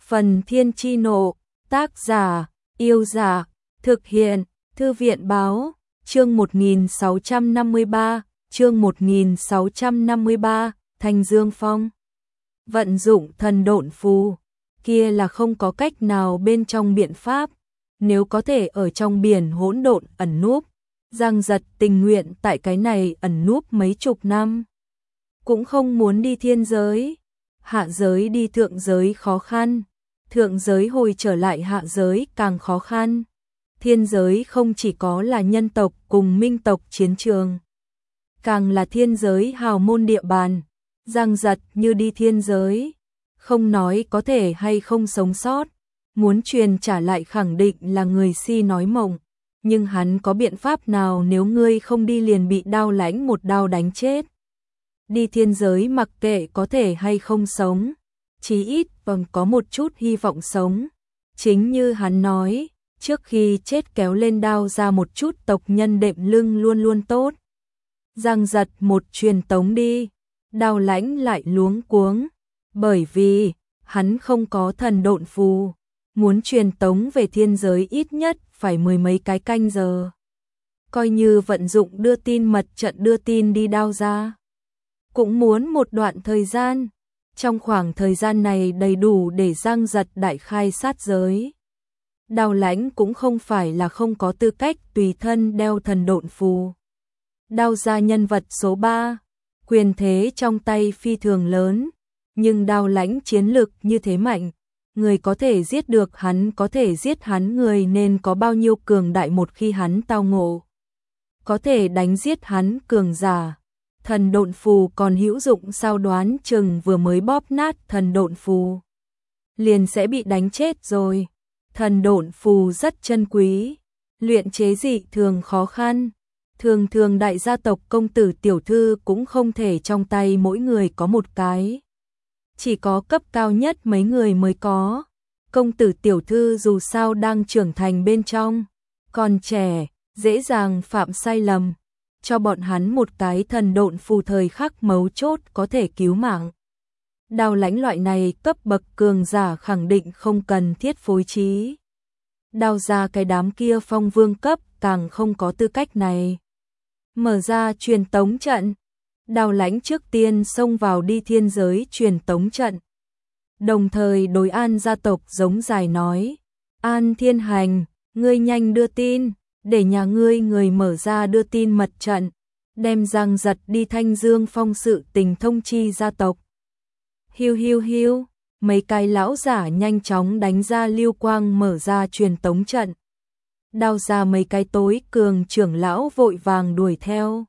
Phần Thiên Chi Nộ, tác giả, Yêu Giả, thực hiện, Thư viện Báo, chương 1653, chương 1653, Thanh Dương Phong. Vận dụng thần độn phù, kia là không có cách nào bên trong biện pháp, nếu có thể ở trong biển hỗn độn ẩn núp, Giang Giật tình nguyện tại cái này ẩn núp mấy chục năm. Cũng không muốn đi thiên giới, hạ giới đi thượng giới khó khăn, thượng giới hồi trở lại hạ giới càng khó khăn. Thiên giới không chỉ có là nhân tộc cùng minh tộc chiến trường, càng là thiên giới hào môn địa bàn. Giang Giật như đi thiên giới, không nói có thể hay không sống sót, muốn truyền trả lại khẳng định là người si nói mộng. Nhưng hắn có biện pháp nào nếu ngươi không đi liền bị Đao Lãnh một đao đánh chết? Đi thiên giới mặc kệ có thể hay không sống, chí ít còn có một chút hy vọng sống. Chính như hắn nói, trước khi chết kéo lên đao ra một chút tộc nhân đệm lưng luôn luôn tốt. Giang Giật một truyền tống đi, Đao Lãnh lại luống cuống, bởi vì hắn không có thần độn phù, muốn truyền tống về thiên giới ít nhất phải mười mấy cái canh giờ. Coi như vận dụng đưa tin mật trận đưa tin đi đao ra, cũng muốn một đoạn thời gian. Trong khoảng thời gian này đầy đủ để Giang Giật đại khai sát giới. Đao Lãnh cũng không phải là không có tư cách tùy thân đeo thần độn phù. Đao gia nhân vật số 3, quyền thế trong tay phi thường lớn, nhưng Đao Lãnh chiến lực như thế mạnh, người có thể giết được hắn có thể giết hắn người nên có bao nhiêu cường đại một khi hắn tao ngộ. Có thể đánh giết hắn cường giả. Thần độn phù còn hữu dụng sao, đoán chừng vừa mới bóp nát thần độn phù liền sẽ bị đánh chết rồi. Thần độn phù rất chân quý, luyện chế dị thường khó khăn, thường thường đại gia tộc công tử tiểu thư cũng không thể trong tay mỗi người có một cái, chỉ có cấp cao nhất mấy người mới có. Công tử tiểu thư dù sao đang trưởng thành bên trong, còn trẻ, dễ dàng phạm sai lầm, cho bọn hắn một cái thần độn phù thời khắc mấu chốt có thể cứu mạng. Đao Lãnh loại này cấp bậc cường giả khẳng định không cần thiết phối trí. Đao ra cái đám kia phong vương cấp càng không có tư cách này. Mở ra truyền tống trận, Đao Lãnh trước tiên xông vào đi thiên giới truyền tống trận. Đồng thời đối An gia tộc giống dài nói, An Thiên Hành, ngươi nhanh đưa tin, để nhà ngươi người mở ra đưa tin mật trận, đem Giang Giật đi Thanh Dương Phong sự tình thông chi gia tộc. Hiu hiu hiu, mấy cái lão giả nhanh chóng đánh ra lưu quang mở ra truyền tống trận. Đao ra mấy cái tối cường trưởng lão vội vàng đuổi theo.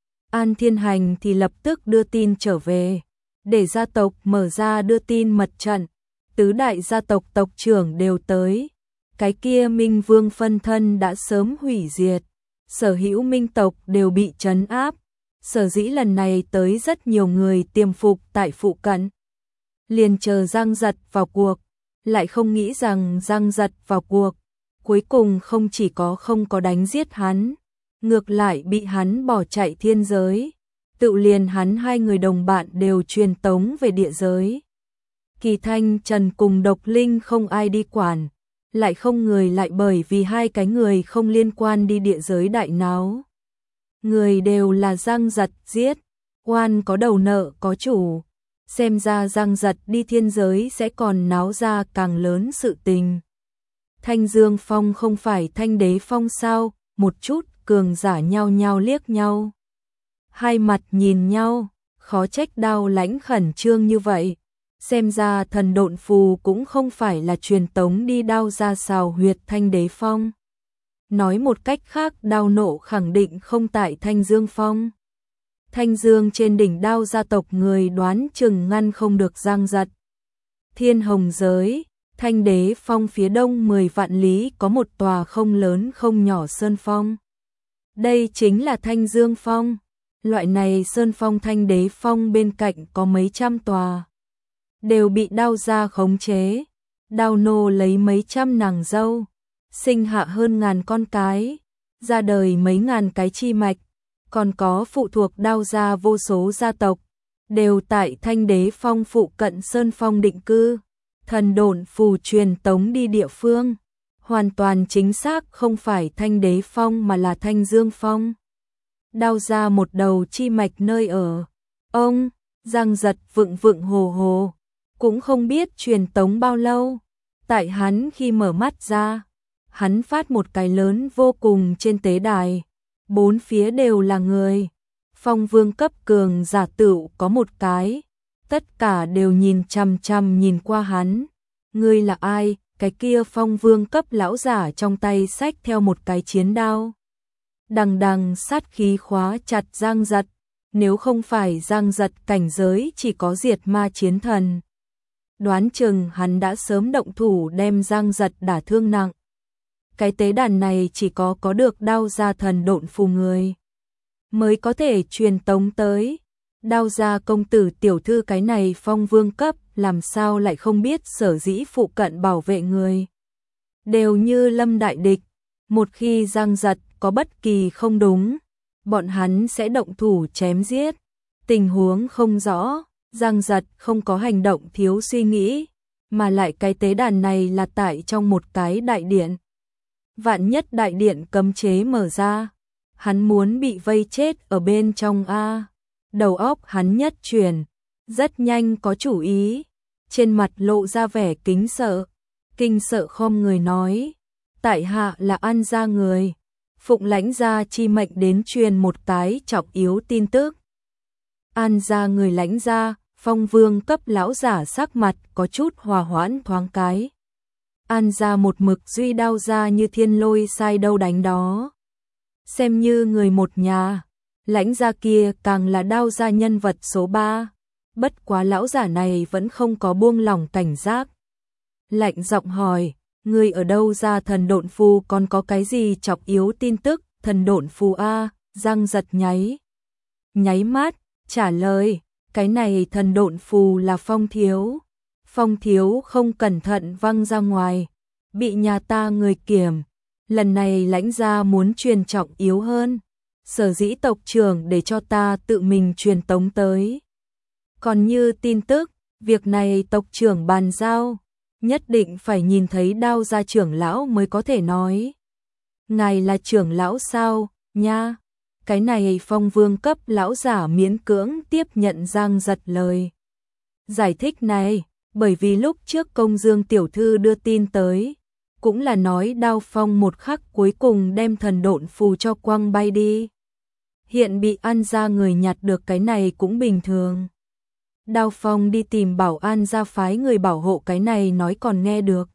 An Thiên Hành thì lập tức đưa tin trở về, để gia tộc mở ra đưa tin mật trận. Tứ đại gia tộc tộc trưởng đều tới. Cái kia Minh Vương phân thân đã sớm hủy diệt, sở hữu minh tộc đều bị trấn áp. Sở dĩ lần này tới rất nhiều người tiềm phục tại phụ cận, liền chờ Giang Giật vào cuộc, lại không nghĩ rằng Giang Giật vào cuộc, cuối cùng không chỉ có không có đánh giết hắn, ngược lại bị hắn bỏ chạy thiên giới, tự liền hắn hai người đồng bạn đều truyền tống về địa giới. Kỳ Thanh Trần cùng Độc Linh không ai đi quản, lại không người lại bởi vì hai cái người không liên quan đi địa giới đại náo. Người đều là Giang Giật giết, oan có đầu nợ có chủ, xem ra Giang Giật đi thiên giới sẽ còn náo ra càng lớn sự tình. Thanh Dương Phong không phải Thanh Đế Phong sao? Một chút cường giả nhau nhau liếc nhau, hai mặt nhìn nhau, khó trách Đao Lãnh khẩn trương như vậy. Xem ra thần độn phù cũng không phải là truyền tống đi đao ra xào huyệt Thanh Đế Phong. Nói một cách khác, đao nộ khẳng định không tại Thanh Dương Phong. Thanh Dương trên đỉnh đao gia tộc người đoán chừng ngăn không được Giang Giật. Thiên Hồng giới, Thanh Đế Phong phía đông 10 vạn lý có một tòa không lớn không nhỏ sơn phong. Đây chính là Thanh Dương Phong. Loại này sơn phong Thanh Đế Phong bên cạnh có mấy trăm tòa, đều bị đao gia khống chế. Đao nô lấy mấy trăm nàng dâu, sinh hạ hơn ngàn con cái, ra đời mấy ngàn cái chi mạch, còn có phụ thuộc đao gia vô số gia tộc, đều tại Thanh Đế Phong phụ cận sơn phong định cư. thần độn phù truyền tống đi địa phương. Hoàn toàn chính xác không phải Thanh Đế Phong mà là Thanh Dương Phong. Đao ra một đầu chi mạch nơi ở. Ông, Giang Giật vựng vựng hồ hồ, cũng không biết truyền tống bao lâu. Tại hắn khi mở mắt ra, hắn phát một cái lớn vô cùng trên tế đài. Bốn phía đều là người. Phong vương cấp cường giả tựu có một cái. Tất cả đều nhìn chằm chằm nhìn qua hắn. Ngươi là ai? Cái kia phong vương cấp lão giả trong tay xách theo một cái chiến đao. Đằng đằng sát khí khóa chặt Giang Giật. Nếu không phải Giang Giật cảnh giới chỉ có diệt ma chiến thần, đoán chừng hắn đã sớm động thủ đem Giang Giật đả thương nặng. Cái tế đàn này chỉ có được đao gia thần độn phù người mới có thể truyền tống tới. Đao gia công tử tiểu thư cái này phong vương cấp làm sao lại không biết sở dĩ phụ cận bảo vệ người đều như lâm đại địch. Một khi Giang Giật có bất kỳ không đúng, bọn hắn sẽ động thủ chém giết. Tình huống không rõ, Giang Giật không có hành động thiếu suy nghĩ, mà lại cái tế đàn này là tại trong một cái đại điện. Vạn nhất đại điện cấm chế mở ra, hắn muốn bị vây chết ở bên trong a. Đầu óc hắn nhất chuyển, rất nhanh có chủ ý, trên mặt lộ ra vẻ kính sợ. Kinh sợ khom người nói, tại hạ là An gia người, phụng lãnh gia chi mệnh đến truyền một cái trọng yếu tin tức. An gia người lãnh gia, phong vương cấp lão giả sắc mặt có chút hòa hoãn thoáng cái. An gia một mực duy đao ra như thiên lôi sai đâu đánh đó. Xem như người một nhà, lãnh gia kia càng là đao gia nhân vật số 3. Bất quá lão giả này vẫn không có buông lỏng cảnh giác. Lạnh giọng hỏi, người ở đâu ra thần độn phù, còn có cái gì trọng yếu tin tức? Thần độn phù a. Giang Giật nháy mắt trả lời, cái này thần độn phù là Phong thiếu. Phong thiếu không cẩn thận văng ra ngoài, bị nhà ta người kiểm. Lần này lãnh gia muốn truyền trọng yếu hơn, sở dĩ tộc trưởng để cho ta tự mình truyền tống tới. Còn như tin tức, việc này tộc trưởng bàn giao, nhất định phải nhìn thấy đao gia trưởng lão mới có thể nói. Ngài là trưởng lão sao, nha? Cái này phong vương cấp lão giả miễn cưỡng tiếp nhận Giang Giật lời giải thích này, bởi vì lúc trước Công Dương tiểu thư đưa tin tới, cũng là nói đao phong một khắc cuối cùng đem thần độn phù cho quăng bay đi. Hiện bị An gia người nhặt được cái này cũng bình thường. Đao phong đi tìm Bảo An gia phái người bảo hộ cái này nói còn nghe được.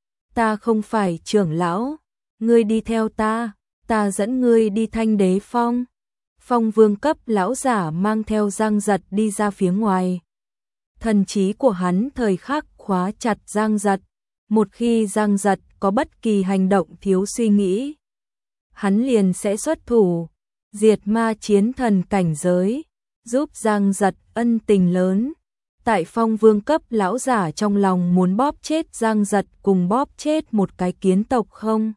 Ta không phải trưởng lão, ngươi đi theo ta, ta dẫn ngươi đi Thanh Đế Phong. Phong vương cấp lão giả mang theo Giang Giật đi ra phía ngoài. Thần trí của hắn thời khắc khóa chặt Giang Giật. Một khi Giang Giật có bất kỳ hành động thiếu suy nghĩ, hắn liền sẽ xuất thủ, diệt ma chiến thần cảnh giới, giúp Giang Giật ân tình lớn. Tại phong vương cấp lão giả trong lòng muốn bóp chết Giang Giật cùng bóp chết một cái kiến tộc không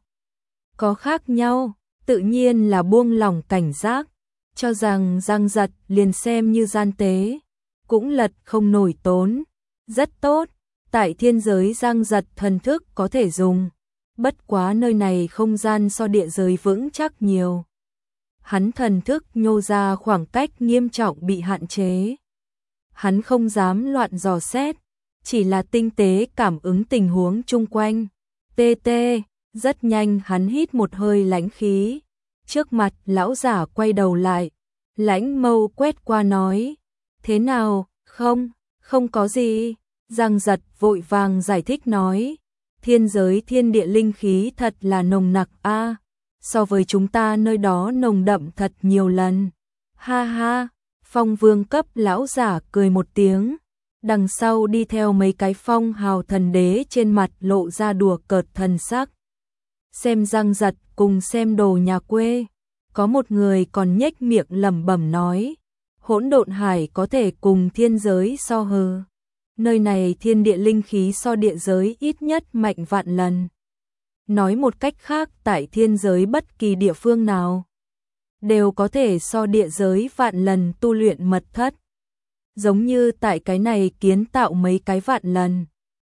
có khác nhau, tự nhiên là buông lỏng cảnh giác, cho rằng Giang Giật liền xem như gian tế, cũng lật không nổi tốn. Rất tốt, tại thiên giới Giang Giật thần thức có thể dùng, bất quá nơi này không gian so địa giới vững chắc nhiều. Hắn thần thức nhô ra khoảng cách nghiêm trọng bị hạn chế. Hắn không dám loạn dò xét, chỉ là tinh tế cảm ứng tình huống chung quanh. TT, rất nhanh hắn hít một hơi lãnh khí. Trước mặt lão giả quay đầu lại, lãnh mâu quét qua nói, thế nào, không có gì. Giang Giật vội vàng giải thích nói, thiên giới thiên địa linh khí thật là nồng nặc a, so với chúng ta nơi đó nồng đậm thật nhiều lần. Ha ha, phong vương cấp lão giả cười một tiếng, đằng sau đi theo mấy cái phong hào thần đế trên mặt lộ ra đùa cợt thần sắc. Xem Giang Giật cùng xem đồ nhà quê, có một người còn nhếch miệng lẩm bẩm nói, hỗn độn hải có thể cùng thiên giới so hừ. Nơi này thiên địa linh khí so địa giới ít nhất mạnh vạn lần. Nói một cách khác, tại thiên giới bất kỳ địa phương nào đều có thể so địa giới vạn lần tu luyện mật thất. Giống như tại cái này kiến tạo mấy cái vạn lần,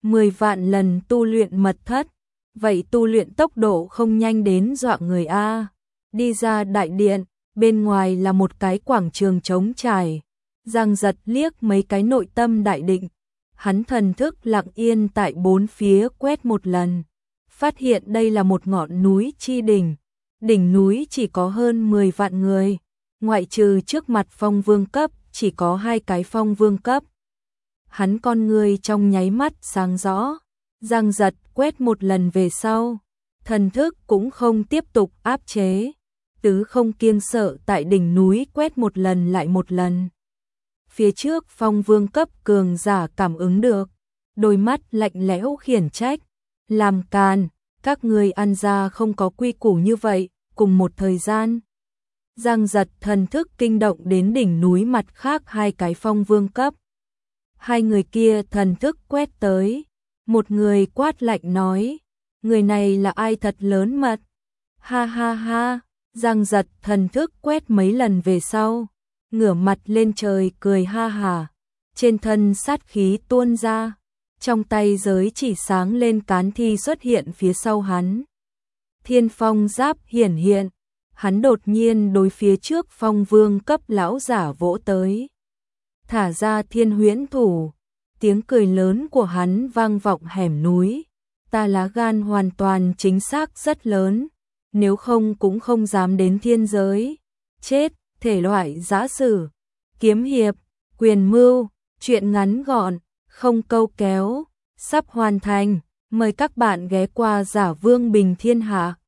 10 vạn lần tu luyện mật thất, vậy tu luyện tốc độ không nhanh đến dọa người a. Đi ra đại điện, bên ngoài là một cái quảng trường trống trải. Giang Giật liếc mấy cái nội tâm đại định, hắn thần thức lặng yên tại bốn phía quét một lần, phát hiện đây là một ngọn núi chi đỉnh. Đỉnh núi chỉ có hơn 10 vạn người, ngoại trừ trước mặt phong vương cấp, chỉ có 2 cái phong vương cấp. Hắn con người trong nháy mắt sáng rõ, Giang Giật quét một lần về sau, thần thức cũng không tiếp tục áp chế, tứ không kiêng sợ tại đỉnh núi quét một lần lại một lần. Phía trước phong vương cấp cường giả cảm ứng được, đôi mắt lạnh lẽo khiển trách, làm càn, các người ăn ra không có quy củ như vậy. Cùng một thời gian, Giang Giật thần thức kinh động đến đỉnh núi mặt khác 2 cái phong vương cấp. 2 người kia thần thức quét tới, một người quát lạnh nói, người này là ai thật lớn mật. Ha ha ha, Giang Giật thần thức quét mấy lần về sau, ngửa mặt lên trời cười ha hà, trên thân sát khí tuôn ra, trong tay giới chỉ sáng lên cán thi xuất hiện phía sau hắn. Thiên phong giáp hiển hiện, hắn đột nhiên đối phía trước phong vương cấp lão giả vỗ tới. Thả ra thiên huyễn thủ, tiếng cười lớn của hắn vang vọng hẻm núi. Ta lá gan hoàn toàn chính xác rất lớn, nếu không cũng không dám đến thiên giới. Chết, thể loại giã sử, kiếm hiệp, quyền mưu, truyện ngắn gọn, không câu kéo, sắp hoàn thành. Mời các bạn ghé qua Giả Vương Bình Thiên Hạ.